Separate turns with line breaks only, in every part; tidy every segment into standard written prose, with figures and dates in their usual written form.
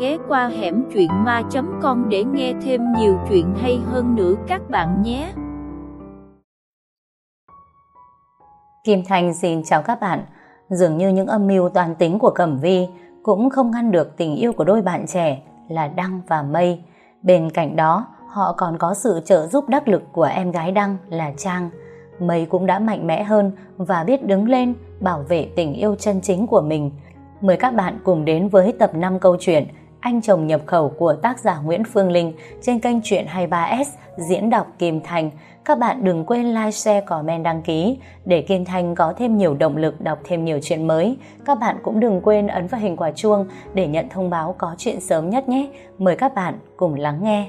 ghé qua hẻm truyện ma.com để nghe thêm nhiều chuyện hay hơn nữa các bạn nhé.
Kim Thanh xin chào các bạn. Dường như những âm mưu toan tính của Cẩm Vi cũng không ngăn được tình yêu của đôi bạn trẻ là Đăng và Mây. Bên cạnh đó, họ còn có sự trợ giúp đắc lực của em gái Đăng là Trang. Mây cũng đã mạnh mẽ hơn và biết đứng lên bảo vệ tình yêu chân chính của mình. Mời các bạn cùng đến với tập 5 câu chuyện Anh chồng nhập khẩu của tác giả Nguyễn Phương Linh trên kênh Truyện 23S diễn đọc Kim Thanh. Các bạn đừng quên like, share, comment, đăng ký để Kim Thanh có thêm nhiều động lực đọc thêm nhiều chuyện mới. Các bạn cũng đừng quên ấn vào hình quả chuông để nhận thông báo có chuyện sớm nhất nhé. Mời các bạn cùng lắng nghe.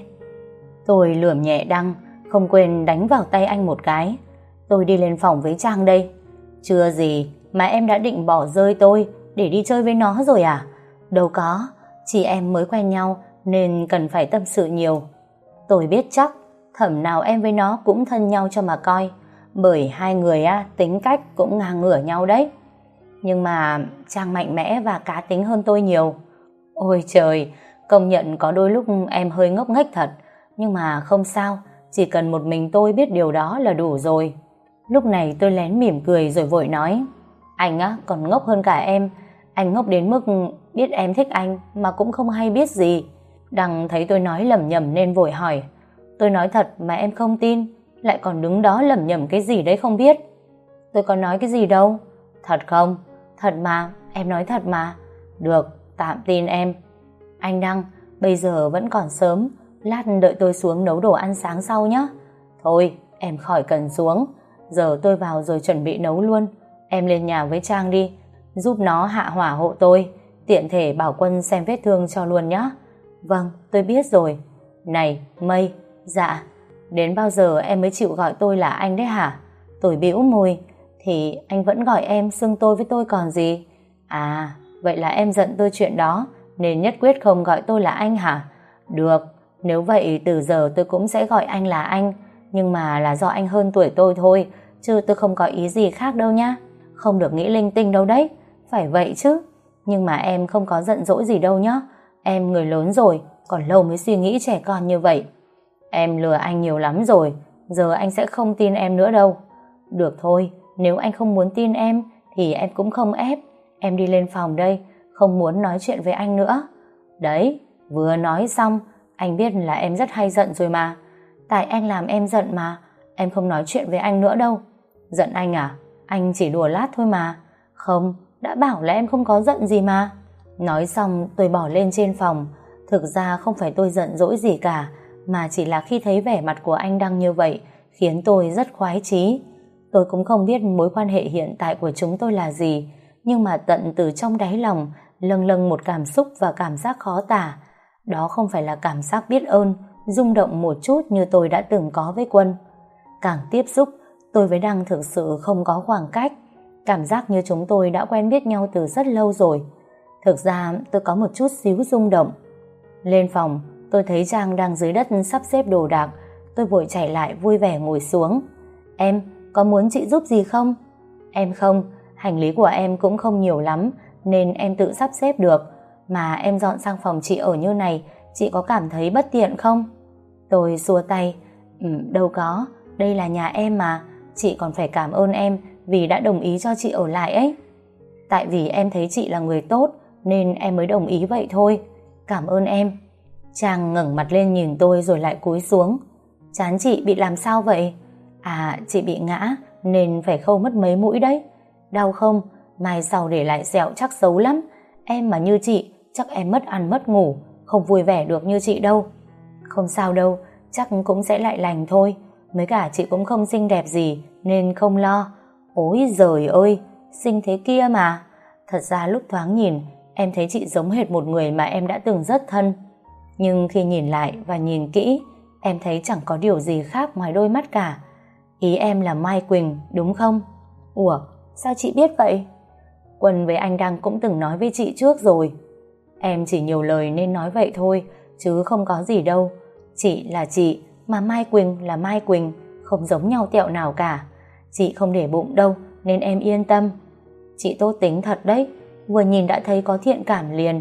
Tôi lườm nhẹ Đăng, không quên đánh vào tay anh một cái. Tôi đi lên phòng với Trang đây. Chưa gì mà em đã định bỏ rơi tôi để đi chơi với nó rồi à? Đâu có, chị em mới quen nhau nên cần phải tâm sự nhiều. Tôi biết chắc thẩm nào em với nó cũng thân nhau cho mà coi, bởi hai người tính cách cũng ngang ngửa nhau đấy. Nhưng mà Trang mạnh mẽ và cá tính hơn tôi nhiều. Ôi trời, công nhận có đôi lúc em hơi ngốc nghếch thật, nhưng mà không sao, chỉ cần một mình tôi biết điều đó là đủ rồi. Lúc này tôi lén mỉm cười rồi vội nói, anh còn ngốc hơn cả em. Anh ngốc đến mức biết em thích anh mà cũng không hay biết gì. Đăng thấy tôi nói lẩm nhẩm nên vội hỏi, tôi nói thật mà em không tin, lại còn đứng đó lẩm nhẩm cái gì đấy không biết. Tôi có nói cái gì đâu. Thật không? Thật mà, em nói thật mà. Được, tạm tin em. Anh Đăng, bây giờ vẫn còn sớm, lát đợi tôi xuống nấu đồ ăn sáng sau nhé. Thôi, em khỏi cần xuống, giờ tôi vào rồi chuẩn bị nấu luôn. Em lên nhà với Trang đi, giúp nó hạ hỏa hộ tôi, tiện thể bảo Quân xem vết thương cho luôn nhé. Vâng, tôi biết rồi. Này, Mây. Dạ. Đến bao giờ em mới chịu gọi tôi là anh đấy hả? Tôi bĩu môi. Thì anh vẫn gọi em xưng tôi với tôi còn gì. À, vậy là em giận tôi chuyện đó nên nhất quyết không gọi tôi là anh hả? Được, nếu vậy từ giờ tôi cũng sẽ gọi anh là anh, nhưng mà là do anh hơn tuổi tôi thôi, chứ tôi không có ý gì khác đâu nhá. Không được nghĩ linh tinh đâu đấy. Phải vậy chứ. Nhưng mà em không có giận dỗi gì đâu nhá. Em người lớn rồi, còn lâu mới suy nghĩ trẻ con như vậy. Em lừa anh nhiều lắm rồi, giờ anh sẽ không tin em nữa đâu. Được thôi, nếu anh không muốn tin em thì em cũng không ép. Em đi lên phòng đây, không muốn nói chuyện với anh nữa. Đấy, vừa nói xong, anh biết là em rất hay giận rồi mà. Tại anh làm em giận mà, em không nói chuyện với anh nữa đâu. Giận anh à? Anh chỉ đùa lát thôi mà. Không, đã bảo là em không có giận gì mà. Nói xong tôi bỏ lên trên phòng. Thực ra không phải tôi giận dỗi gì cả, mà chỉ là khi thấy vẻ mặt của anh Đăng như vậy khiến tôi rất khoái chí. Tôi cũng không biết mối quan hệ hiện tại của chúng tôi là gì, nhưng mà tận từ trong đáy lòng lâng lâng một cảm xúc và cảm giác khó tả. Đó không phải là cảm giác biết ơn, rung động một chút như tôi đã từng có với Quân. Càng tiếp xúc, tôi với Đăng thực sự không có khoảng cách. Cảm giác như chúng tôi đã quen biết nhau từ rất lâu rồi. Thực ra tôi có một chút xíu rung động. Lên phòng, tôi thấy Trang đang dưới đất sắp xếp đồ đạc. Tôi vội chạy lại vui vẻ ngồi xuống. Em, có muốn chị giúp gì không? Em không, hành lý của em cũng không nhiều lắm nên em tự sắp xếp được. Mà em dọn sang phòng chị ở như này, chị có cảm thấy bất tiện không? Tôi xua tay. Đâu có, đây là nhà em mà. Chị còn phải cảm ơn em vì đã đồng ý cho chị ở lại ấy. Tại vì em thấy chị là người tốt nên em mới đồng ý vậy thôi. Cảm ơn em. Trang ngẩng mặt lên nhìn tôi rồi lại cúi xuống. Trán chị bị làm sao vậy? À, chị bị ngã nên phải khâu mất mấy mũi đấy. Đau không? Mai sau để lại sẹo chắc xấu lắm. Em mà như chị chắc em mất ăn mất ngủ, không vui vẻ được như chị đâu. Không sao đâu, chắc cũng sẽ lại lành thôi. Mấy cả chị cũng không xinh đẹp gì nên không lo. Ôi giời ơi, xinh thế kia mà. Thật ra lúc thoáng nhìn em thấy chị giống hệt một người mà em đã từng rất thân. Nhưng khi nhìn lại và nhìn kỹ, em thấy chẳng có điều gì khác ngoài đôi mắt cả. Ý em là Mai Quỳnh đúng không? Ủa, sao chị biết vậy? Quân với anh Đăng cũng từng nói với chị trước rồi. Em chỉ nhiều lời nên nói vậy thôi, chứ không có gì đâu. Chị là chị, mà Mai Quỳnh là Mai Quỳnh, không giống nhau tẹo nào cả. Chị không để bụng đâu, nên em yên tâm. Chị tốt tính thật đấy, vừa nhìn đã thấy có thiện cảm liền,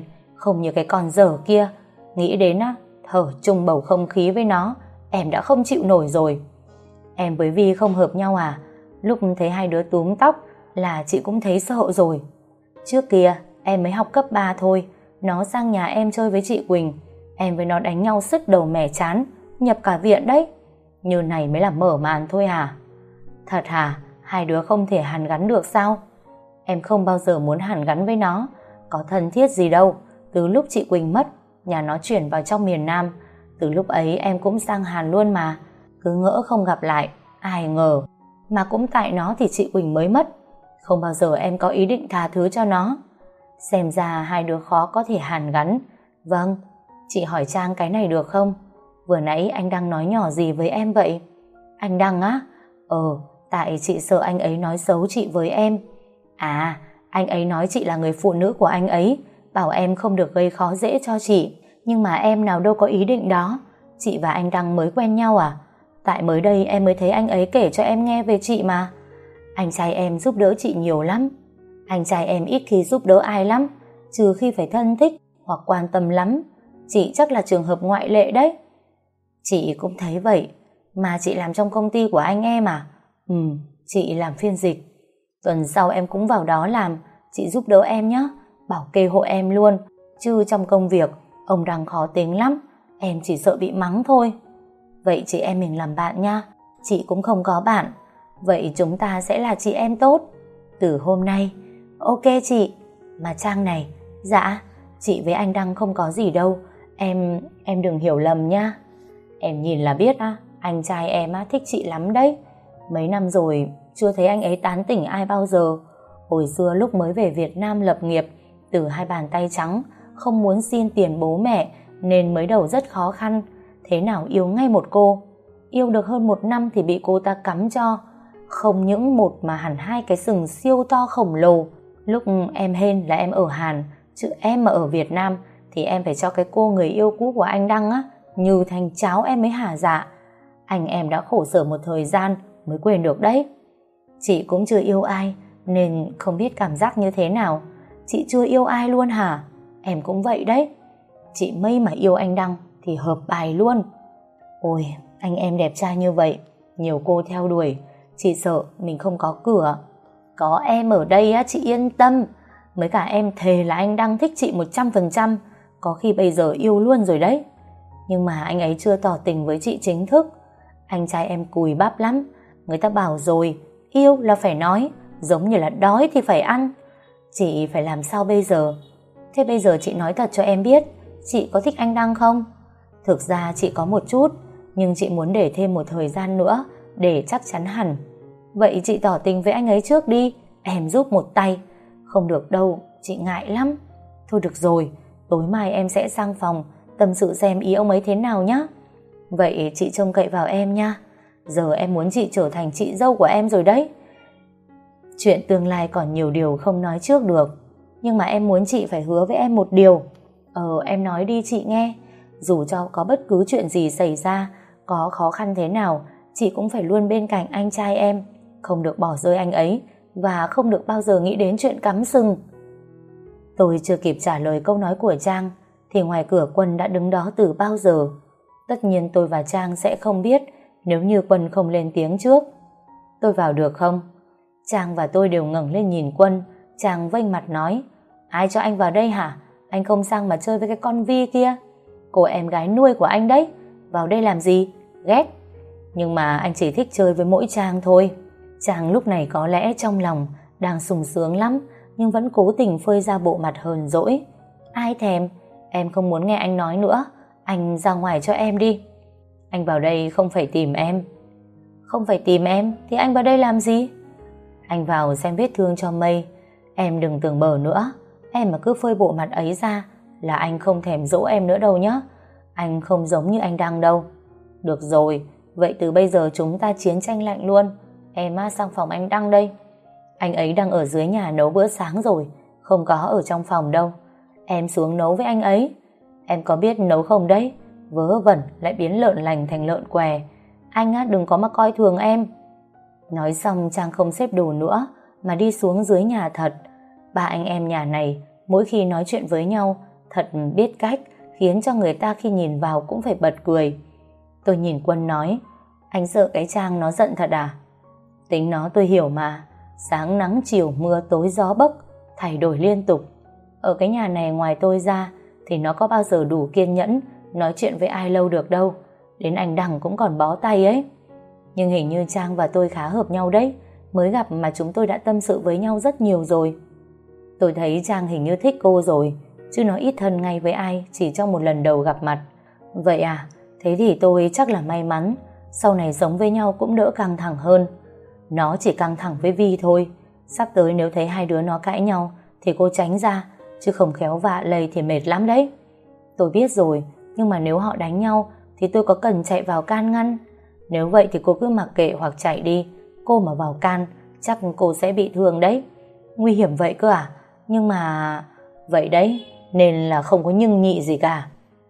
không như cái con dở kia. Nghĩ đến á, thở chung bầu không khí với nó, em đã không chịu nổi rồi. Em với Vi không hợp nhau à? Lúc thấy hai đứa túm tóc là chị cũng thấy sợ rồi. Trước kia em mới học cấp 3 thôi, nó sang nhà em chơi với chị Quỳnh, em với nó đánh nhau sứt đầu mẻ chán, nhập cả viện đấy. Như này mới là mở màn thôi à? Thật hả? Hai đứa không thể hàn gắn được sao? Em không bao giờ muốn hàn gắn với nó, có thân thiết gì đâu. Từ lúc chị Quỳnh mất, nhà nó chuyển vào trong miền Nam, từ lúc ấy em cũng sang Hàn luôn mà. Cứ ngỡ không gặp lại, ai ngờ. Mà cũng tại nó thì chị Quỳnh mới mất. Không bao giờ em có ý định tha thứ cho nó. Xem ra hai đứa khó có thể hàn gắn. Vâng, chị hỏi Trang cái này được không? Vừa nãy anh Đăng nói nhỏ gì với em vậy? Anh Đăng á? Tại chị sợ anh ấy nói xấu chị với em. À, anh ấy nói chị là người phụ nữ của anh ấy, bảo em không được gây khó dễ cho chị. Nhưng mà em nào đâu có ý định đó. Chị và anh Đăng mới quen nhau à? Tại mới đây em mới thấy anh ấy kể cho em nghe về chị mà. Anh trai em giúp đỡ chị nhiều lắm. Anh trai em ít khi giúp đỡ ai lắm, trừ khi phải thân thích hoặc quan tâm lắm. Chị chắc là trường hợp ngoại lệ đấy. Chị cũng thấy vậy. Mà chị làm trong công ty của anh em à? Chị làm phiên dịch. Tuần sau em cũng vào đó làm, chị giúp đỡ em nhé, bảo kê hộ em luôn. Chứ trong công việc ông đang khó tính lắm, em chỉ sợ bị mắng thôi. Vậy chị em mình làm bạn nha. Chị cũng không có bạn, vậy chúng ta sẽ là chị em tốt từ hôm nay. Ok chị. Mà Trang này, dạ, chị với anh Đăng không có gì đâu, em đừng hiểu lầm nha. Em nhìn là biết á, anh trai em á thích chị lắm đấy. Mấy năm rồi chưa thấy anh ấy tán tỉnh ai bao giờ. Hồi xưa lúc mới về Việt Nam lập nghiệp, từ hai bàn tay trắng, không muốn xin tiền bố mẹ nên mới đầu rất khó khăn. Thế nào yêu ngay một cô. Yêu được hơn 1 năm thì bị cô ta cắm cho. Không những một mà hẳn 2 cái sừng siêu to khổng lồ. Lúc em hên là em ở Hàn, chứ em mà ở Việt Nam thì em phải cho cái cô người yêu cũ của anh Đăng á như thành cháo em mới hả dạ. Anh em đã khổ sở một thời gian mới quên được đấy. Chị cũng chưa yêu ai nên không biết cảm giác như thế nào. Chị chưa yêu ai luôn hả? Em cũng vậy đấy. Chị may mà yêu anh Đăng thì hợp bài luôn. Ôi, anh em đẹp trai như vậy, nhiều cô theo đuổi, chị sợ mình không có cửa. Có em ở đây á, chị yên tâm. Mới cả em thề là anh Đăng thích chị 100%, có khi bây giờ yêu luôn rồi đấy. Nhưng mà anh ấy chưa tỏ tình với chị chính thức. Anh trai em cùi bắp lắm. Người ta bảo rồi, yêu là phải nói, giống như là đói thì phải ăn. Chị phải làm sao bây giờ? Thế bây giờ chị nói thật cho em biết, chị có thích anh Đăng không? Thực ra chị có một chút, nhưng chị muốn để thêm một thời gian nữa để chắc chắn hẳn. Vậy chị tỏ tình với anh ấy trước đi, em giúp một tay. Không được đâu, chị ngại lắm. Thôi được rồi, tối mai em sẽ sang phòng tâm sự xem ý ông ấy thế nào nhé. Vậy chị trông cậy vào em nha. Giờ em muốn chị trở thành chị dâu của em rồi đấy. Chuyện tương lai còn nhiều điều không nói trước được, nhưng mà em muốn chị phải hứa với em một điều. Em nói đi chị nghe. Dù cho có bất cứ chuyện gì xảy ra, có khó khăn thế nào, chị cũng phải luôn bên cạnh anh trai em, không được bỏ rơi anh ấy và không được bao giờ nghĩ đến chuyện cắm sừng. Tôi chưa kịp trả lời câu nói của Trang thì ngoài cửa Quân đã đứng đó từ bao giờ. Tất nhiên tôi và Trang sẽ không biết nếu như Quân không lên tiếng trước. Tôi vào được không? Trang và tôi đều ngẩng lên nhìn Quân. Trang vênh mặt nói, ai cho anh vào đây hả? Anh không sang mà chơi với cái con Vi kia. Cô em gái nuôi của anh đấy. Vào đây làm gì? Ghét. Nhưng mà anh chỉ thích chơi với mỗi Trang thôi. Trang lúc này có lẽ trong lòng đang sung sướng lắm, nhưng vẫn cố tình phơi ra bộ mặt hờn dỗi. Ai thèm, em không muốn nghe anh nói nữa. Anh ra ngoài cho em đi. Anh vào đây không phải tìm em. Không phải tìm em thì anh vào đây làm gì? Anh vào xem vết thương cho Mây. Em đừng tưởng bở nữa. Em mà cứ phơi bộ mặt ấy ra là anh không thèm dỗ em nữa đâu nhé. Anh không giống như anh Đăng đâu. Được rồi, vậy từ bây giờ chúng ta chiến tranh lạnh luôn. Em sang phòng anh Đăng đây. Anh ấy đang ở dưới nhà nấu bữa sáng rồi, không có ở trong phòng đâu. Em xuống nấu với anh ấy. Em có biết nấu không đấy? Vớ vẩn lại biến lợn lành thành lợn què. Anh đừng có mà coi thường em. Nói xong Trang không xếp đồ nữa mà đi xuống dưới nhà thật. Ba anh em nhà này mỗi khi nói chuyện với nhau thật biết cách, khiến cho người ta khi nhìn vào cũng phải bật cười. Tôi nhìn Quân nói, anh sợ cái Trang nó giận thật à? Tính nó tôi hiểu mà, sáng nắng chiều mưa tối gió bấc, thay đổi liên tục. Ở cái nhà này ngoài tôi ra thì nó có bao giờ đủ kiên nhẫn nói chuyện với ai lâu được đâu. Đến anh Đằng cũng còn bó tay ấy. Nhưng hình như Trang và tôi khá hợp nhau đấy. Mới gặp mà chúng tôi đã tâm sự với nhau rất nhiều rồi. Tôi thấy Trang hình như thích cô rồi, chứ nó ít thân ngay với ai chỉ trong một lần đầu gặp mặt. Vậy à? Thế thì tôi chắc là may mắn, sau này sống với nhau cũng đỡ căng thẳng hơn. Nó chỉ căng thẳng với Vi thôi. Sắp tới nếu thấy hai đứa nó cãi nhau thì cô tránh ra, chứ không khéo vạ lây thì mệt lắm đấy. Tôi biết rồi, nhưng mà nếu họ đánh nhau thì tôi có cần chạy vào can ngăn? Nếu vậy thì cô cứ mặc kệ hoặc chạy đi. Cô mà vào can chắc cô sẽ bị thương đấy. Nguy hiểm vậy cơ à? Nhưng mà... Vậy đấy, nên là không có nhưng nhị gì cả.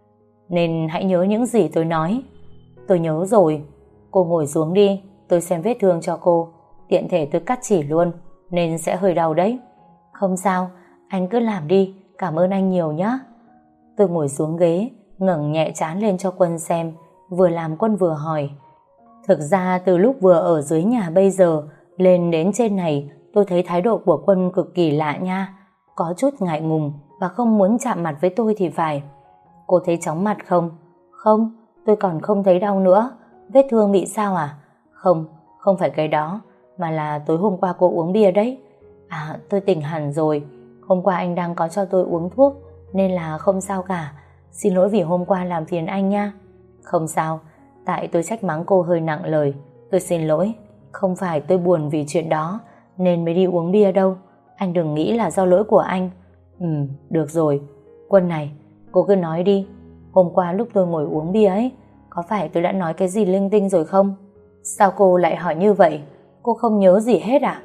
Nên hãy nhớ những gì tôi nói. Tôi nhớ rồi. Cô ngồi xuống đi, tôi xem vết thương cho cô. Tiện thể tôi cắt chỉ luôn, nên sẽ hơi đau đấy. Không sao, anh cứ làm đi, cảm ơn anh nhiều nhé. Tôi ngồi xuống ghế, ngẩng nhẹ trán lên cho Quân xem. Vừa làm Quân vừa hỏi. Thực ra từ lúc vừa ở dưới nhà bây giờ lên đến trên này, tôi thấy thái độ của Quân cực kỳ lạ nha. Có chút ngại ngùng và không muốn chạm mặt với tôi thì phải. Cô thấy chóng mặt không? Không, tôi còn không thấy đau nữa. Vết thương bị sao à? Không, không phải cái đó, mà là tối hôm qua cô uống bia đấy. À, tôi tỉnh hẳn rồi. Hôm qua anh đang có cho tôi uống thuốc, nên là không sao cả. Xin lỗi vì hôm qua làm phiền anh nha. Không sao, tại tôi trách mắng cô hơi nặng lời. Tôi xin lỗi. Không phải tôi buồn vì chuyện đó nên mới đi uống bia đâu. Anh đừng nghĩ là do lỗi của anh. Được rồi. Quân này, cô cứ nói đi. Hôm qua lúc tôi ngồi uống bia ấy, có phải tôi đã nói cái gì linh tinh rồi không? Sao cô lại hỏi như vậy? Cô không nhớ gì hết à?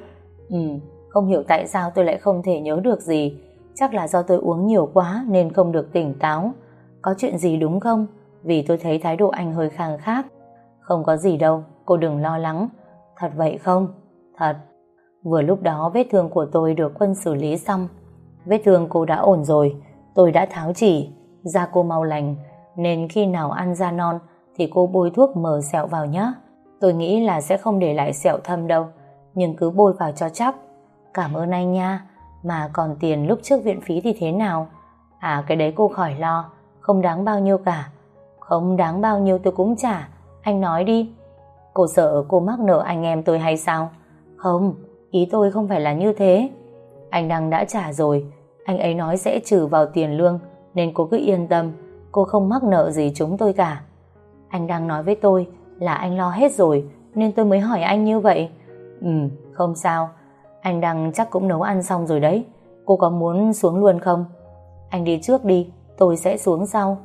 Không hiểu tại sao tôi lại không thể nhớ được gì. Chắc là do tôi uống nhiều quá nên không được tỉnh táo. Có chuyện gì đúng không? Vì tôi thấy thái độ anh hơi khang khác. Không có gì đâu, cô đừng lo lắng. Thật vậy không? Thật. Vừa lúc đó vết thương của tôi được Quân xử lý xong. Vết thương cô đã ổn rồi. Tôi đã tháo chỉ, da cô mau lành, nên khi nào ăn da non thì cô bôi thuốc mờ sẹo vào nhé. Tôi nghĩ là sẽ không để lại sẹo thâm đâu, nhưng cứ bôi vào cho chắc. Cảm ơn anh nha. Mà còn tiền lúc trước viện phí thì thế nào? À, cái đấy cô khỏi lo, không đáng bao nhiêu cả. Không đáng bao nhiêu tôi cũng trả. Anh nói đi. Cô sợ cô mắc nợ anh em tôi hay sao? Không, ý tôi không phải là như thế. Anh Đăng đã trả rồi. Anh ấy nói sẽ trừ vào tiền lương, nên cô cứ yên tâm. Cô không mắc nợ gì chúng tôi cả. Anh Đăng nói với tôi là anh lo hết rồi, nên tôi mới hỏi anh như vậy. Không sao. Anh Đăng chắc cũng nấu ăn xong rồi đấy. Cô có muốn xuống luôn không? Anh đi trước đi, tôi sẽ xuống sau.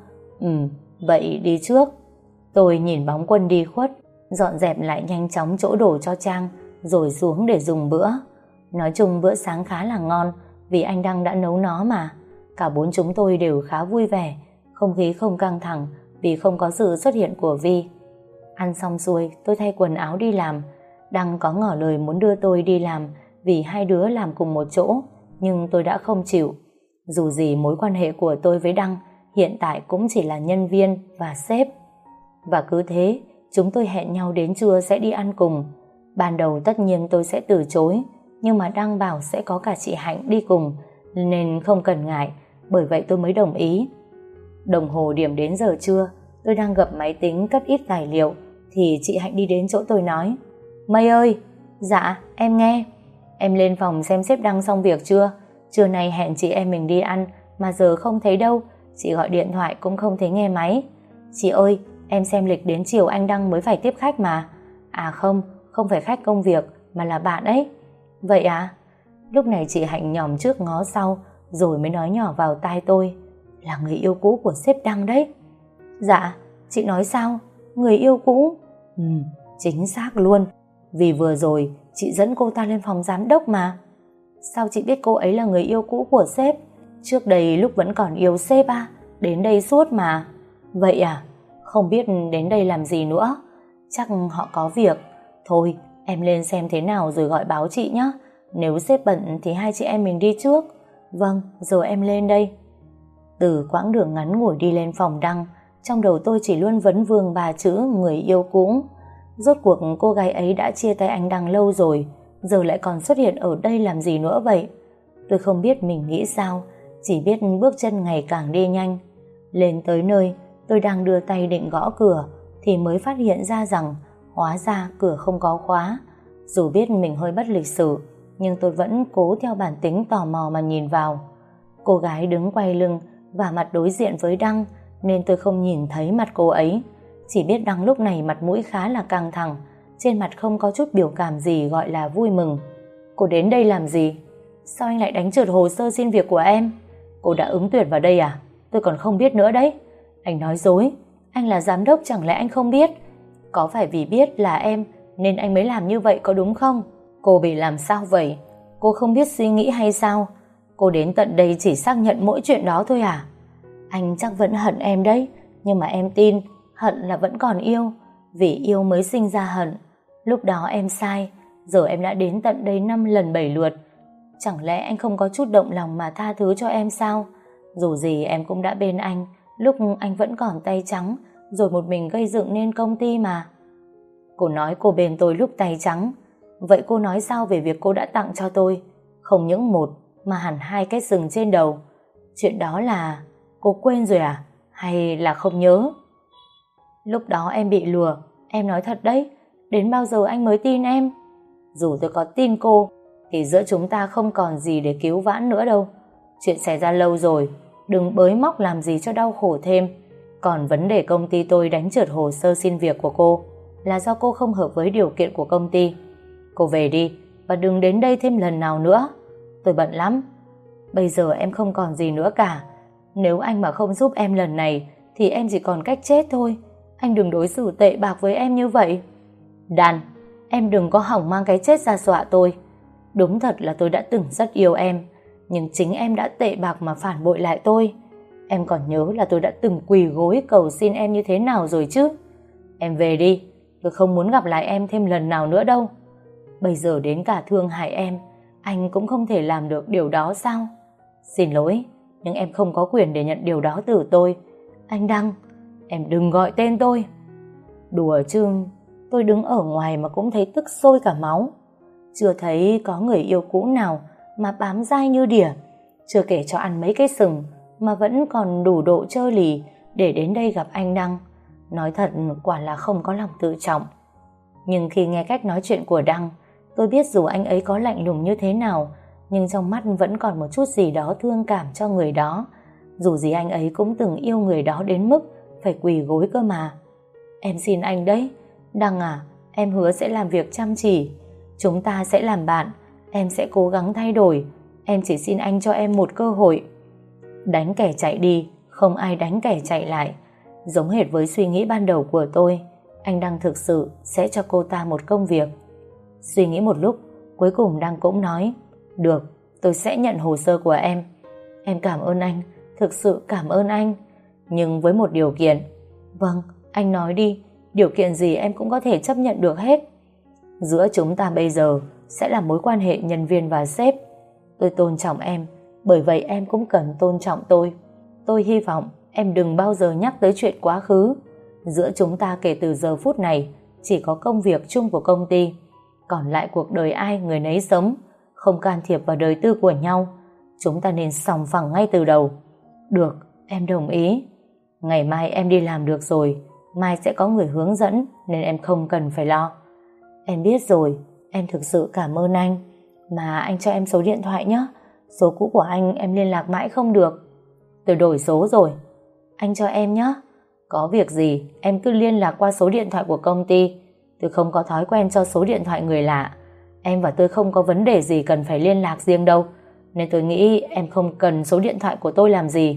Vậy đi trước. Tôi nhìn bóng Quân đi khuất, dọn dẹp lại nhanh chóng chỗ đổ cho Trang, rồi xuống để dùng bữa. Nói chung bữa sáng khá là ngon, vì anh Đăng đã nấu nó mà. Cả bốn chúng tôi đều khá vui vẻ, không khí không căng thẳng vì không có sự xuất hiện của Vi. Ăn xong xuôi, tôi thay quần áo đi làm. Đăng có ngỏ lời muốn đưa tôi đi làm vì hai đứa làm cùng một chỗ, nhưng tôi đã không chịu. Dù gì mối quan hệ của tôi với Đăng hiện tại cũng chỉ là nhân viên và sếp. Và cứ thế, chúng tôi hẹn nhau đến trưa sẽ đi ăn cùng. Ban đầu tất nhiên tôi sẽ từ chối, nhưng mà Đăng bảo sẽ có cả chị Hạnh đi cùng, nên không cần ngại, bởi vậy tôi mới đồng ý. Đồng hồ điểm đến giờ trưa, tôi đang gập máy tính cất ít tài liệu, thì chị Hạnh đi đến chỗ tôi nói: Mây ơi! Dạ, em nghe. Em lên phòng xem sếp Đăng xong việc chưa? Trưa nay hẹn chị em mình đi ăn, mà giờ không thấy đâu. Chị gọi điện thoại cũng không thấy nghe máy. Chị ơi, em xem lịch đến chiều anh Đăng mới phải tiếp khách mà. À không, không phải khách công việc, mà là bạn ấy. Vậy à? Lúc này chị Hạnh nhòm trước ngó sau, rồi mới nói nhỏ vào tai tôi: Là người yêu cũ của sếp Đăng đấy. Dạ, chị nói sao? Người yêu cũ? Chính xác luôn. Vì vừa rồi chị dẫn cô ta lên phòng giám đốc mà. Sao chị biết cô ấy là người yêu cũ của sếp? Trước đây lúc vẫn còn yêu sếp à? Đến đây suốt mà. Vậy à? Không biết đến đây làm gì nữa. Chắc họ có việc. Thôi, em lên xem thế nào rồi gọi báo chị nhé. Nếu sếp bận thì hai chị em mình đi trước. Vâng, giờ em lên đây. Từ quãng đường ngắn ngủi đi lên phòng Đăng, trong đầu tôi chỉ luôn vấn vương 3 chữ người yêu cũ. Rốt cuộc cô gái ấy đã chia tay anh Đăng lâu rồi, giờ lại còn xuất hiện ở đây làm gì nữa vậy? Tôi không biết mình nghĩ sao, chỉ biết bước chân ngày càng đi nhanh. Lên tới nơi, tôi đang đưa tay định gõ cửa thì mới phát hiện ra rằng hóa ra cửa không có khóa. Dù biết mình hơi bất lịch sự, nhưng tôi vẫn cố theo bản tính tò mò mà nhìn vào. Cô gái đứng quay lưng và mặt đối diện với Đăng, nên tôi không nhìn thấy mặt cô ấy. Chỉ biết Đăng lúc này mặt mũi khá là căng thẳng, trên mặt không có chút biểu cảm gì gọi là vui mừng. Cô đến đây làm gì? Sao anh lại đánh trượt hồ sơ xin việc của em? Cô đã ứng tuyển vào đây à? Tôi còn không biết nữa đấy. Anh nói dối, anh là giám đốc chẳng lẽ anh không biết? Có phải vì biết là em nên anh mới làm như vậy có đúng không? Cô bị làm sao vậy? Cô không biết suy nghĩ hay sao? Cô đến tận đây chỉ xác nhận mỗi chuyện đó thôi à? Anh chắc vẫn hận em đấy, nhưng mà em tin hận là vẫn còn yêu, vì yêu mới sinh ra hận. Lúc đó em sai, giờ em đã đến tận đây 5 lần 7 lượt. Chẳng lẽ anh không có chút động lòng mà tha thứ cho em sao? Dù gì em cũng đã bên anh lúc anh vẫn còn tay trắng, rồi một mình gây dựng nên công ty mà. Cô nói cô bên tôi lúc tay trắng, vậy cô nói sao về việc cô đã tặng cho tôi không những một mà hẳn 2 cái sừng trên đầu? Chuyện đó là cô quên rồi à? Hay là không nhớ? Lúc đó em bị lừa, em nói thật đấy. Đến bao giờ anh mới tin em? Dù tôi có tin cô thì giữa chúng ta không còn gì để cứu vãn nữa đâu. Chuyện xảy ra lâu rồi, đừng bới móc làm gì cho đau khổ thêm. Còn vấn đề công ty tôi đánh trượt hồ sơ xin việc của cô là do cô không hợp với điều kiện của công ty. Cô về đi và đừng đến đây thêm lần nào nữa. Tôi bận lắm. Bây giờ em không còn gì nữa cả. Nếu anh mà không giúp em lần này thì em chỉ còn cách chết thôi. Anh đừng đối xử tệ bạc với em như vậy. Đàn, em đừng có hỏng mang cái chết ra dọa tôi. Đúng thật là tôi đã từng rất yêu em, nhưng chính em đã tệ bạc mà phản bội lại tôi. Em còn nhớ là tôi đã từng quỳ gối cầu xin em như thế nào rồi chứ? Em về đi, tôi không muốn gặp lại em thêm lần nào nữa đâu. Bây giờ đến cả thương hại em, anh cũng không thể làm được điều đó sao? Xin lỗi, nhưng em không có quyền để nhận điều đó từ tôi. Anh Đăng, em đừng gọi tên tôi. Đùa chứ, tôi đứng ở ngoài mà cũng thấy tức sôi cả máu. Chưa thấy có người yêu cũ nào mà bám dai như đỉa, chưa kể cho ăn mấy cái sừng mà vẫn còn đủ độ trơ lì để đến đây gặp anh Đăng. Nói thật quả là không có lòng tự trọng. Nhưng khi nghe cách nói chuyện của Đăng, tôi biết dù anh ấy có lạnh lùng như thế nào, nhưng trong mắt vẫn còn một chút gì đó thương cảm cho người đó. Dù gì anh ấy cũng từng yêu người đó đến mức phải quỳ gối cơ mà. Em xin anh đấy, Đăng à, em hứa sẽ làm việc chăm chỉ. Chúng ta sẽ làm bạn, em sẽ cố gắng thay đổi. Em chỉ xin anh cho em một cơ hội. Đánh kẻ chạy đi, không ai đánh kẻ chạy lại. Giống hệt với suy nghĩ ban đầu của tôi, anh Đăng thực sự sẽ cho cô ta một công việc. Suy nghĩ một lúc, cuối cùng Đăng cũng nói, được, tôi sẽ nhận hồ sơ của em. Em cảm ơn anh, thực sự cảm ơn anh. Nhưng với một điều kiện. Vâng, anh nói đi, điều kiện gì em cũng có thể chấp nhận được hết. Giữa chúng ta bây giờ sẽ là mối quan hệ nhân viên và sếp. Tôi tôn trọng em, bởi vậy em cũng cần tôn trọng tôi. Tôi hy vọng em đừng bao giờ nhắc tới chuyện quá khứ. Giữa chúng ta kể từ giờ phút này chỉ có công việc chung của công ty. Còn lại cuộc đời ai người nấy sống, không can thiệp vào đời tư của nhau. Chúng ta nên sòng phẳng ngay từ đầu. Được, em đồng ý. Ngày mai em đi làm được rồi, mai sẽ có người hướng dẫn nên em không cần phải lo. Em biết rồi, em thực sự cảm ơn anh. Mà anh cho em số điện thoại nhé. Số cũ của anh em liên lạc mãi không được. Tôi đổi số rồi. Anh cho em nhé. Có việc gì em cứ liên lạc qua số điện thoại của công ty. Tôi không có thói quen cho số điện thoại người lạ. Em và tôi không có vấn đề gì cần phải liên lạc riêng đâu, nên tôi nghĩ em không cần số điện thoại của tôi làm gì.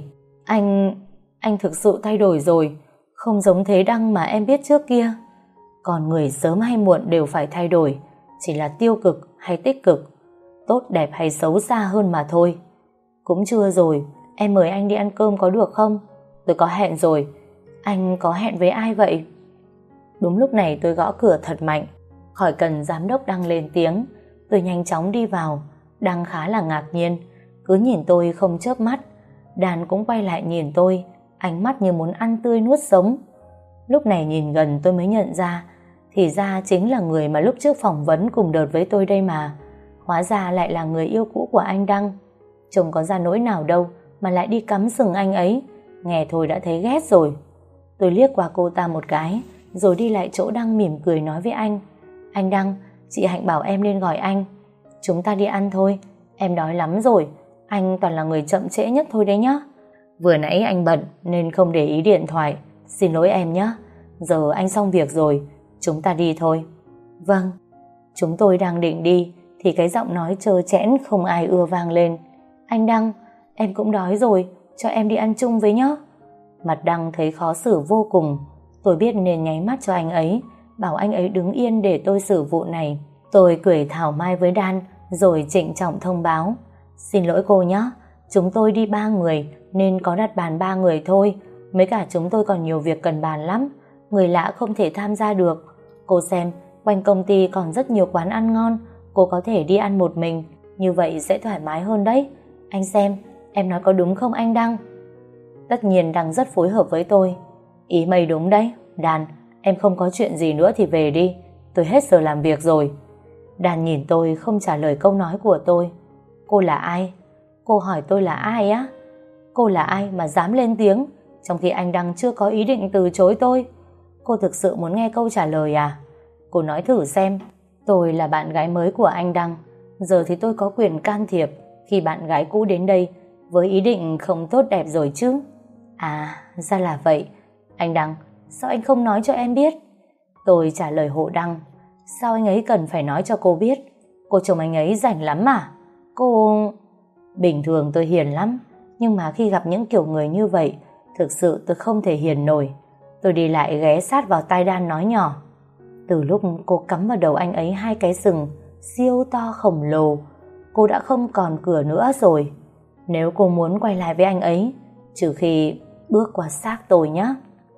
Anh thực sự thay đổi rồi, không giống thế Đăng mà em biết trước kia. Còn người sớm hay muộn đều phải thay đổi, chỉ là tiêu cực hay tích cực, tốt đẹp hay xấu xa hơn mà thôi. Cũng trưa rồi, em mời anh đi ăn cơm có được không? Tôi có hẹn rồi. Anh có hẹn với ai vậy? Đúng lúc này tôi gõ cửa thật mạnh. Khỏi cần giám đốc Đăng lên tiếng, tôi nhanh chóng đi vào. Đăng khá là ngạc nhiên, cứ nhìn tôi không chớp mắt. Đàn cũng quay lại nhìn tôi, ánh mắt như muốn ăn tươi nuốt sống. Lúc này nhìn gần tôi mới nhận ra, thì ra chính là người mà lúc trước phỏng vấn cùng đợt với tôi đây mà. Hóa ra lại là người yêu cũ của anh Đăng. Trông có ra nỗi nào đâu mà lại đi cắm sừng anh ấy, nghe thôi đã thấy ghét rồi. Tôi liếc qua cô ta một cái, rồi đi lại chỗ Đăng mỉm cười nói với anh: Anh Đăng, chị Hạnh bảo em nên gọi anh. Chúng ta đi ăn thôi, em đói lắm rồi. Anh toàn là người chậm trễ nhất thôi đấy nhá. Vừa nãy anh bận nên không để ý điện thoại, xin lỗi em nhé. Giờ anh xong việc rồi, chúng ta đi thôi. Vâng. Chúng tôi đang định đi thì cái giọng nói trơ trẽn không ai ưa vang lên: Anh Đăng, em cũng đói rồi, cho em đi ăn chung với nhé. Mặt Đăng thấy khó xử vô cùng. Tôi biết nên nháy mắt cho anh ấy, bảo anh ấy đứng yên để tôi xử vụ này. Tôi cười thảo mai với Đan, rồi trịnh trọng thông báo: Xin lỗi cô nhé, chúng tôi đi 3 người nên có đặt bàn 3 người thôi. Mấy cả chúng tôi còn nhiều việc cần bàn lắm, người lạ không thể tham gia được. Cô xem, quanh công ty còn rất nhiều quán ăn ngon, cô có thể đi ăn một mình, như vậy sẽ thoải mái hơn đấy. Anh xem, em nói có đúng không anh Đăng? Tất nhiên Đăng rất phối hợp với tôi. Ý mày đúng đấy, Đàn, em không có chuyện gì nữa thì về đi, tôi hết giờ làm việc rồi. Đàn nhìn tôi không trả lời câu nói của tôi. Cô là ai? Cô hỏi tôi là ai á? Cô là ai mà dám lên tiếng, trong khi anh Đăng chưa có ý định từ chối tôi? Cô thực sự muốn nghe câu trả lời à? Cô nói thử xem. Tôi là bạn gái mới của anh Đăng, giờ thì tôi có quyền can thiệp khi bạn gái cũ đến đây với ý định không tốt đẹp rồi chứ. À, ra là vậy. Anh Đăng, sao anh không nói cho em biết? Tôi trả lời hộ Đăng: Sao anh ấy cần phải nói cho cô biết? Cô chồng anh ấy rảnh lắm mà. Cô... Bình thường tôi hiền lắm, nhưng mà khi gặp những kiểu người như vậy, thực sự tôi không thể hiền nổi. Tôi đi lại ghé sát vào tai Đan nói nhỏ. Từ lúc cô cắm vào đầu anh ấy 2 cái sừng siêu to khổng lồ, cô đã không còn cửa nữa rồi. Nếu cô muốn quay lại với anh ấy, trừ khi bước qua xác tôi nhé.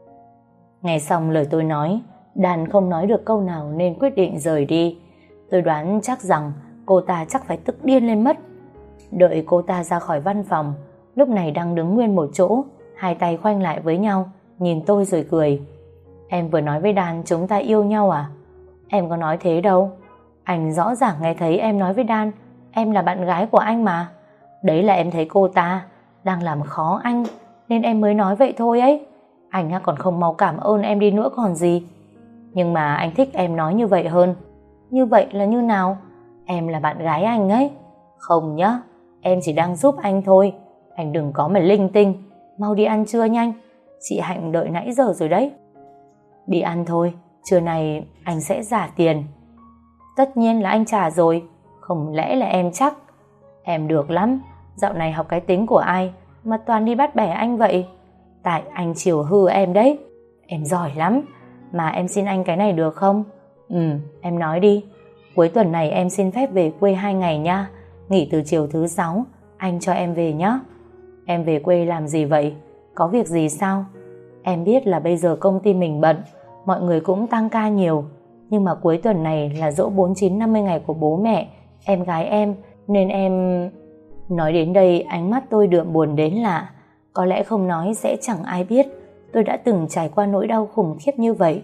Nghe xong lời tôi nói, Đan không nói được câu nào nên quyết định rời đi. Tôi đoán chắc rằng cô ta chắc phải tức điên lên mất. Đợi cô ta ra khỏi văn phòng, lúc này đang đứng nguyên một chỗ, 2 tay khoanh lại với nhau, nhìn tôi rồi cười. Em vừa nói với Đan chúng ta yêu nhau à? Em có nói thế đâu. Anh rõ ràng nghe thấy em nói với Đan em là bạn gái của anh mà. Đấy là em thấy cô ta đang làm khó anh nên em mới nói vậy thôi ấy. Anh còn không mau cảm ơn em đi nữa còn gì. Nhưng mà anh thích em nói như vậy hơn. Như vậy là như nào? Em là bạn gái anh ấy. Không nhá, em chỉ đang giúp anh thôi. Anh đừng có mà linh tinh. Mau đi ăn trưa nhanh, chị Hạnh đợi nãy giờ rồi đấy. Đi ăn thôi, trưa này anh sẽ trả tiền. Tất nhiên là anh trả rồi, không lẽ là em chắc? Em được lắm, dạo này học cái tính của ai mà toàn đi bắt bẻ anh vậy? Tại anh chiều hư em đấy. Em giỏi lắm, mà em xin anh cái này được không? Em nói đi. Cuối tuần này em xin phép về quê 2 ngày nha. Nghỉ từ chiều thứ 6, anh cho em về nhé. Em về quê làm gì vậy? Có việc gì sao? Em biết là bây giờ công ty mình bận, mọi người cũng tăng ca nhiều, nhưng mà cuối tuần này là giỗ 49-50 ngày của bố mẹ em gái em, nên em... Nói đến đây ánh mắt tôi đượm buồn đến lạ. Có lẽ không nói sẽ chẳng ai biết tôi đã từng trải qua nỗi đau khủng khiếp như vậy.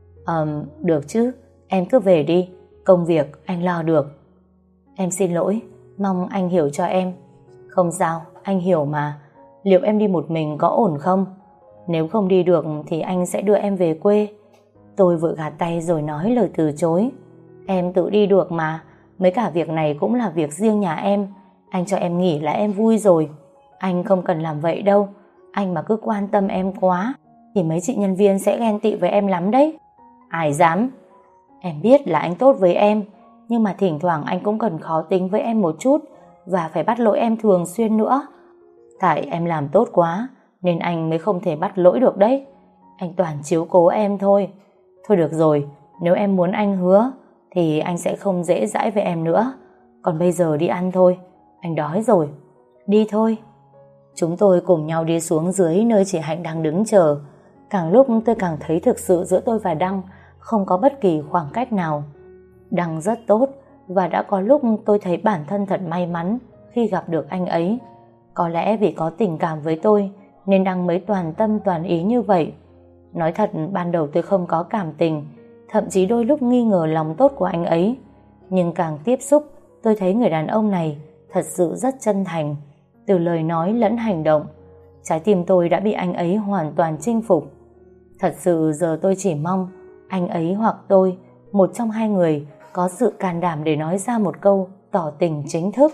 Được chứ, em cứ về đi, công việc anh lo được. Em xin lỗi, mong anh hiểu cho em. Không sao, anh hiểu mà. Liệu em đi một mình có ổn không? Nếu không đi được thì anh sẽ đưa em về quê. Tôi vội gạt tay rồi nói lời từ chối. Em tự đi được mà, mấy cả việc này cũng là việc riêng nhà em. Anh cho em nghỉ là em vui rồi. Anh không cần làm vậy đâu. Anh mà cứ quan tâm em quá thì mấy chị nhân viên sẽ ghen tị với em lắm đấy. Ai dám. Em biết là anh tốt với em, nhưng mà thỉnh thoảng anh cũng cần khó tính với em một chút, và phải bắt lỗi em thường xuyên nữa. Tại em làm tốt quá nên anh mới không thể bắt lỗi được đấy. Anh toàn chiếu cố em thôi. Thôi được rồi, nếu em muốn anh hứa thì anh sẽ không dễ dãi với em nữa. Còn bây giờ đi ăn thôi, anh đói rồi. Đi thôi. Chúng tôi cùng nhau đi xuống dưới nơi chị Hạnh đang đứng chờ. Càng lúc tôi càng thấy thực sự giữa tôi và Đăng không có bất kỳ khoảng cách nào. Đăng rất tốt, và đã có lúc tôi thấy bản thân thật may mắn khi gặp được anh ấy. Có lẽ vì có tình cảm với tôi nên Đăng mới toàn tâm toàn ý như vậy. Nói thật, ban đầu tôi không có cảm tình, thậm chí đôi lúc nghi ngờ lòng tốt của anh ấy. Nhưng càng tiếp xúc, tôi thấy người đàn ông này thật sự rất chân thành, từ lời nói lẫn hành động. Trái tim tôi đã bị anh ấy hoàn toàn chinh phục. Thật sự giờ tôi chỉ mong anh ấy hoặc tôi, một trong hai người, có sự can đảm để nói ra một câu tỏ tình chính thức.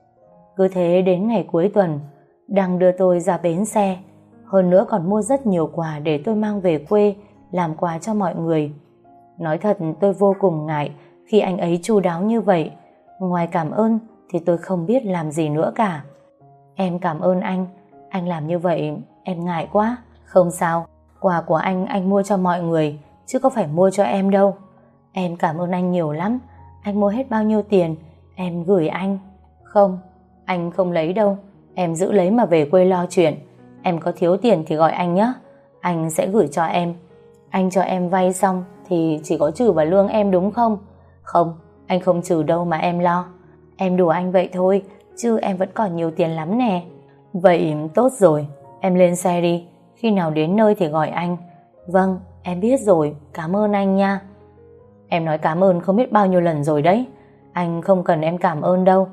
Cứ thế đến ngày cuối tuần, Đăng đưa tôi ra bến xe, hơn nữa còn mua rất nhiều quà để tôi mang về quê làm quà cho mọi người. Nói thật, tôi vô cùng ngại khi anh ấy chu đáo như vậy. Ngoài cảm ơn thì tôi không biết làm gì nữa cả. Em cảm ơn anh làm như vậy em ngại quá. Không sao, quà của anh mua cho mọi người chứ có phải mua cho em đâu. Em cảm ơn anh nhiều lắm. Anh mua hết bao nhiêu tiền em gửi anh? Không, anh không lấy đâu. Em giữ lấy mà về quê lo chuyện. Em có thiếu tiền thì gọi anh nhé, anh sẽ gửi cho em. Anh cho em vay xong thì chỉ có trừ vào lương em đúng không? Không, anh không trừ đâu mà em lo. Em đùa anh vậy thôi, chứ em vẫn còn nhiều tiền lắm nè. Vậy tốt rồi, em lên xe đi, khi nào đến nơi thì gọi anh. Vâng, em biết rồi, cảm ơn anh nha. Em nói cảm ơn không biết bao nhiêu lần rồi đấy. Anh không cần em cảm ơn đâu.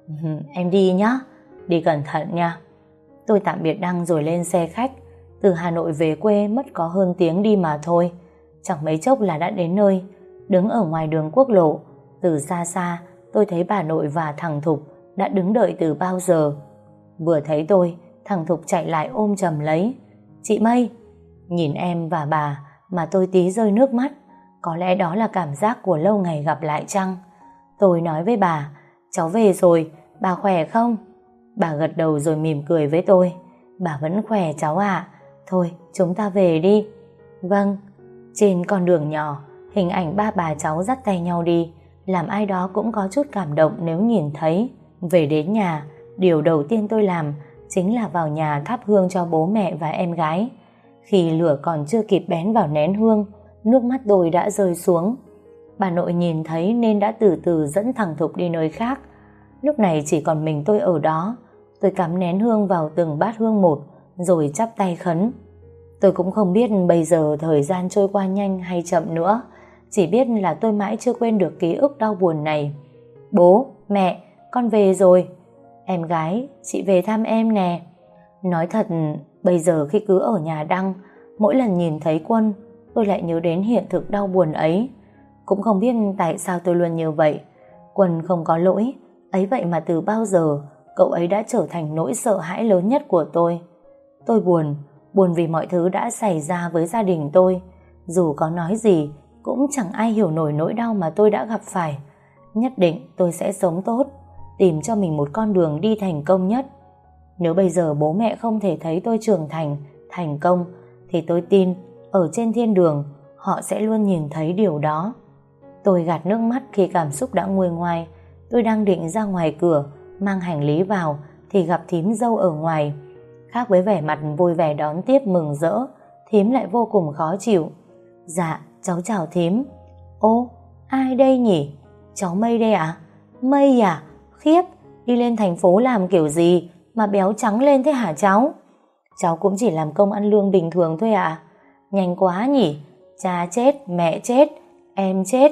Em đi nhá, đi cẩn thận nha. Tôi tạm biệt Đăng rồi lên xe khách. Từ Hà Nội về quê mất có hơn tiếng đi mà thôi. Chẳng mấy chốc là đã đến nơi. Đứng ở ngoài đường quốc lộ, từ xa xa tôi thấy bà nội và thằng Thục đã đứng đợi từ bao giờ. Vừa thấy tôi, thằng Thục chạy lại ôm chầm lấy. Chị Mây. Nhìn em và bà mà tôi tí rơi nước mắt. Có lẽ đó là cảm giác của lâu ngày gặp lại chăng? Tôi nói với bà, cháu về rồi, bà khỏe không? Bà gật đầu rồi mỉm cười với tôi. Bà vẫn khỏe cháu ạ. Thôi chúng ta về đi. Vâng. Trên con đường nhỏ, hình ảnh ba bà cháu dắt tay nhau đi, làm ai đó cũng có chút cảm động nếu nhìn thấy. Về đến nhà, điều đầu tiên tôi làm chính là vào nhà thắp hương cho bố mẹ và em gái. Khi lửa còn chưa kịp bén vào nén hương, nước mắt tôi đã rơi xuống. Bà nội nhìn thấy nên đã từ từ dẫn thằng Thục đi nơi khác. Lúc này chỉ còn mình tôi ở đó. Tôi cắm nén hương vào từng bát hương một, rồi chắp tay khấn. Tôi cũng không biết bây giờ thời gian trôi qua nhanh hay chậm nữa. Chỉ biết là tôi mãi chưa quên được ký ức đau buồn này. Bố, mẹ, con về rồi. Em gái, chị về thăm em nè. Nói thật, bây giờ khi cứ ở nhà Đăng, mỗi lần nhìn thấy Quân, tôi lại nhớ đến hiện thực đau buồn ấy. Cũng không biết tại sao tôi luôn như vậy. Quân không có lỗi, ấy vậy mà từ bao giờ cậu ấy đã trở thành nỗi sợ hãi lớn nhất của tôi. Tôi buồn vì mọi thứ đã xảy ra với gia đình tôi. Dù có nói gì, cũng chẳng ai hiểu nổi nỗi đau mà tôi đã gặp phải. Nhất định tôi sẽ sống tốt, tìm cho mình một con đường đi thành công nhất. Nếu bây giờ bố mẹ không thể thấy tôi trưởng thành, thành công, thì tôi tin ở trên thiên đường họ sẽ luôn nhìn thấy điều đó. Tôi gạt nước mắt khi cảm xúc đã nguôi ngoai. Tôi đang định ra ngoài cửa mang hành lý vào thì gặp thím dâu ở ngoài. Khác với vẻ mặt vui vẻ đón tiếp mừng rỡ, thím lại vô cùng khó chịu. Dạ, cháu chào thím. Ô, ai đây nhỉ? Cháu Mây đây à? Mây à? Khiếp, đi lên thành phố làm kiểu gì mà béo trắng lên thế hả cháu? Cháu cũng chỉ làm công ăn lương bình thường thôi ạ. Nhanh quá nhỉ? Cha chết, mẹ chết, em chết,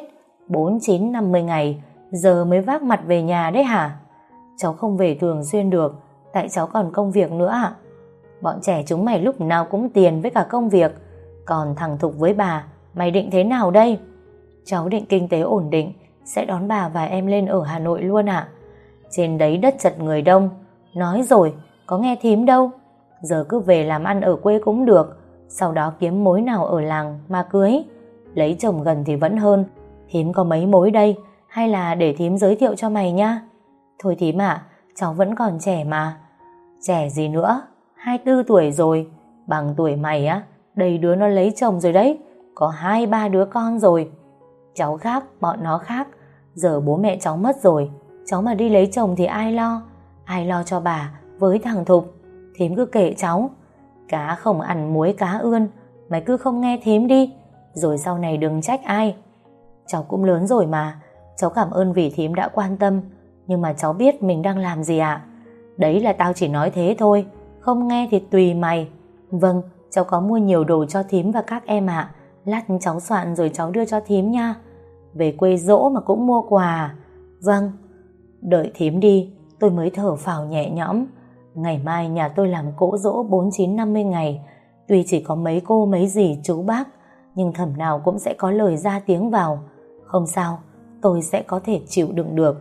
49-50 ngày, giờ mới vác mặt về nhà đấy hả? Cháu không về thường xuyên được, tại cháu còn công việc nữa ạ. Bọn trẻ chúng mày lúc nào cũng tiền với cả công việc. Còn thằng Thục với bà, mày định thế nào đây? Cháu định kinh tế ổn định, sẽ đón bà và em lên ở Hà Nội luôn ạ. Trên đấy đất chật người đông. Nói rồi, có nghe thím đâu. Giờ cứ về làm ăn ở quê cũng được, sau đó kiếm mối nào ở làng mà cưới. Lấy chồng gần thì vẫn hơn. Thím có mấy mối đây, hay là để thím giới thiệu cho mày nha? Thôi thím ạ, cháu vẫn còn trẻ mà. Trẻ gì nữa, 24 tuổi rồi. Bằng tuổi mày á, đầy đứa nó lấy chồng rồi đấy, có 2-3 đứa con rồi. Cháu khác, bọn nó khác. Giờ bố mẹ cháu mất rồi, cháu mà đi lấy chồng thì ai lo? Ai lo cho bà với thằng Thục? Thím cứ kệ cháu. Cá không ăn muối cá ươn, mày cứ không nghe thím đi, rồi sau này đừng trách ai. Cháu cũng lớn rồi mà. Cháu cảm ơn vì thím đã quan tâm, nhưng mà cháu biết mình đang làm gì ạ. Đấy là tao chỉ nói thế thôi, không nghe thì tùy mày. Vâng, cháu có mua nhiều đồ cho thím và các em ạ. Lát cháu soạn rồi cháu đưa cho thím nha. Về quê dỗ mà cũng mua quà. Vâng. Đợi thím đi, tôi mới thở phào nhẹ nhõm. Ngày mai nhà tôi làm cỗ dỗ 49-50 ngày. Tuy chỉ có mấy cô mấy dì chú bác, nhưng thẩm nào cũng sẽ có lời ra tiếng vào. Không sao, tôi sẽ có thể chịu đựng được.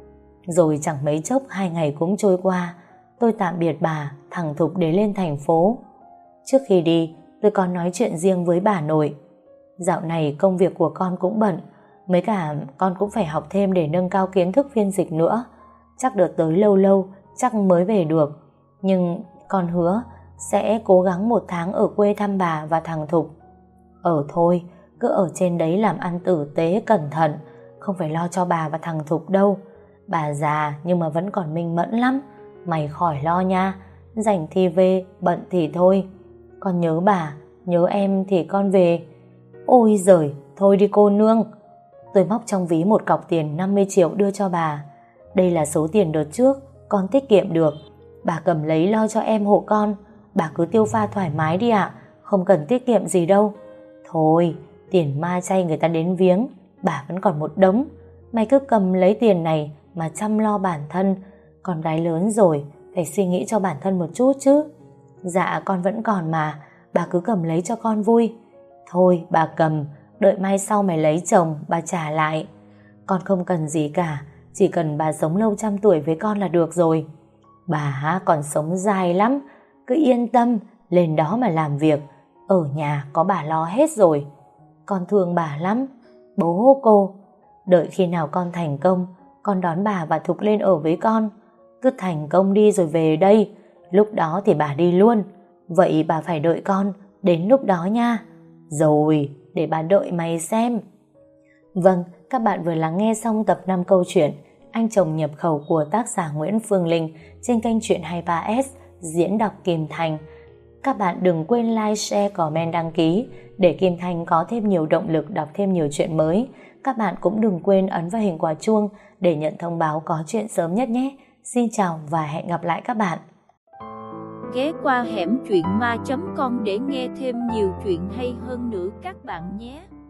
Rồi chẳng mấy chốc 2 ngày cũng trôi qua. Tôi tạm biệt bà, thằng Thục để lên thành phố. Trước khi đi, tôi còn nói chuyện riêng với bà nội. Dạo này công việc của con cũng bận, mấy cả con cũng phải học thêm để nâng cao kiến thức phiên dịch nữa. Chắc đợt tới lâu lâu chắc mới về được. Nhưng con hứa sẽ cố gắng 1 tháng ở quê thăm bà và thằng Thục. Thôi, cứ ở trên đấy làm ăn tử tế cẩn thận, không phải lo cho bà và thằng Thục đâu. Bà già nhưng mà vẫn còn minh mẫn lắm. Mày khỏi lo nha, rảnh thì về, bận thì thôi. Con nhớ bà, nhớ em thì con về. Ôi giời, thôi đi cô nương. Tôi móc trong ví một cọc tiền 50 triệu đưa cho bà. Đây là số tiền đợt trước con tiết kiệm được. Bà cầm lấy lo cho em hộ con. Bà cứ tiêu pha thoải mái đi ạ, không cần tiết kiệm gì đâu. Thôi, tiền ma chay người ta đến viếng, bà vẫn còn một đống. Mày cứ cầm lấy tiền này mà chăm lo bản thân. Con gái lớn rồi, phải suy nghĩ cho bản thân một chút chứ. Dạ con vẫn còn mà, bà cứ cầm lấy cho con vui. Thôi bà cầm, đợi mai sau mày lấy chồng bà trả lại. Con không cần gì cả, chỉ cần bà sống lâu trăm tuổi với con là được rồi. Bà còn sống dài lắm, cứ yên tâm, lên đó mà làm việc. Ở nhà có bà lo hết rồi. Con thương bà lắm, bố cô. Đợi khi nào con thành công, con đón bà và Thục lên ở với con. Cứ thành công đi rồi về đây, lúc đó thì bà đi luôn. Vậy bà phải đợi con đến lúc đó nha. Rồi, để bà đợi mày xem. Vâng, các bạn vừa lắng nghe xong tập 5 câu chuyện Anh chồng nhập khẩu của tác giả Nguyễn Phương Linh trên kênh Chuyện 23S diễn đọc Kim Thành. Các bạn đừng quên like, share, comment, đăng ký để Kim Thành có thêm nhiều động lực đọc thêm nhiều chuyện mới. Các bạn cũng đừng quên ấn vào hình quả chuông để nhận thông báo có chuyện sớm nhất nhé. Xin chào và hẹn gặp lại các bạn.
Ghé qua hẻm truyện ma.com để nghe thêm nhiều chuyện hay hơn nữa các bạn nhé.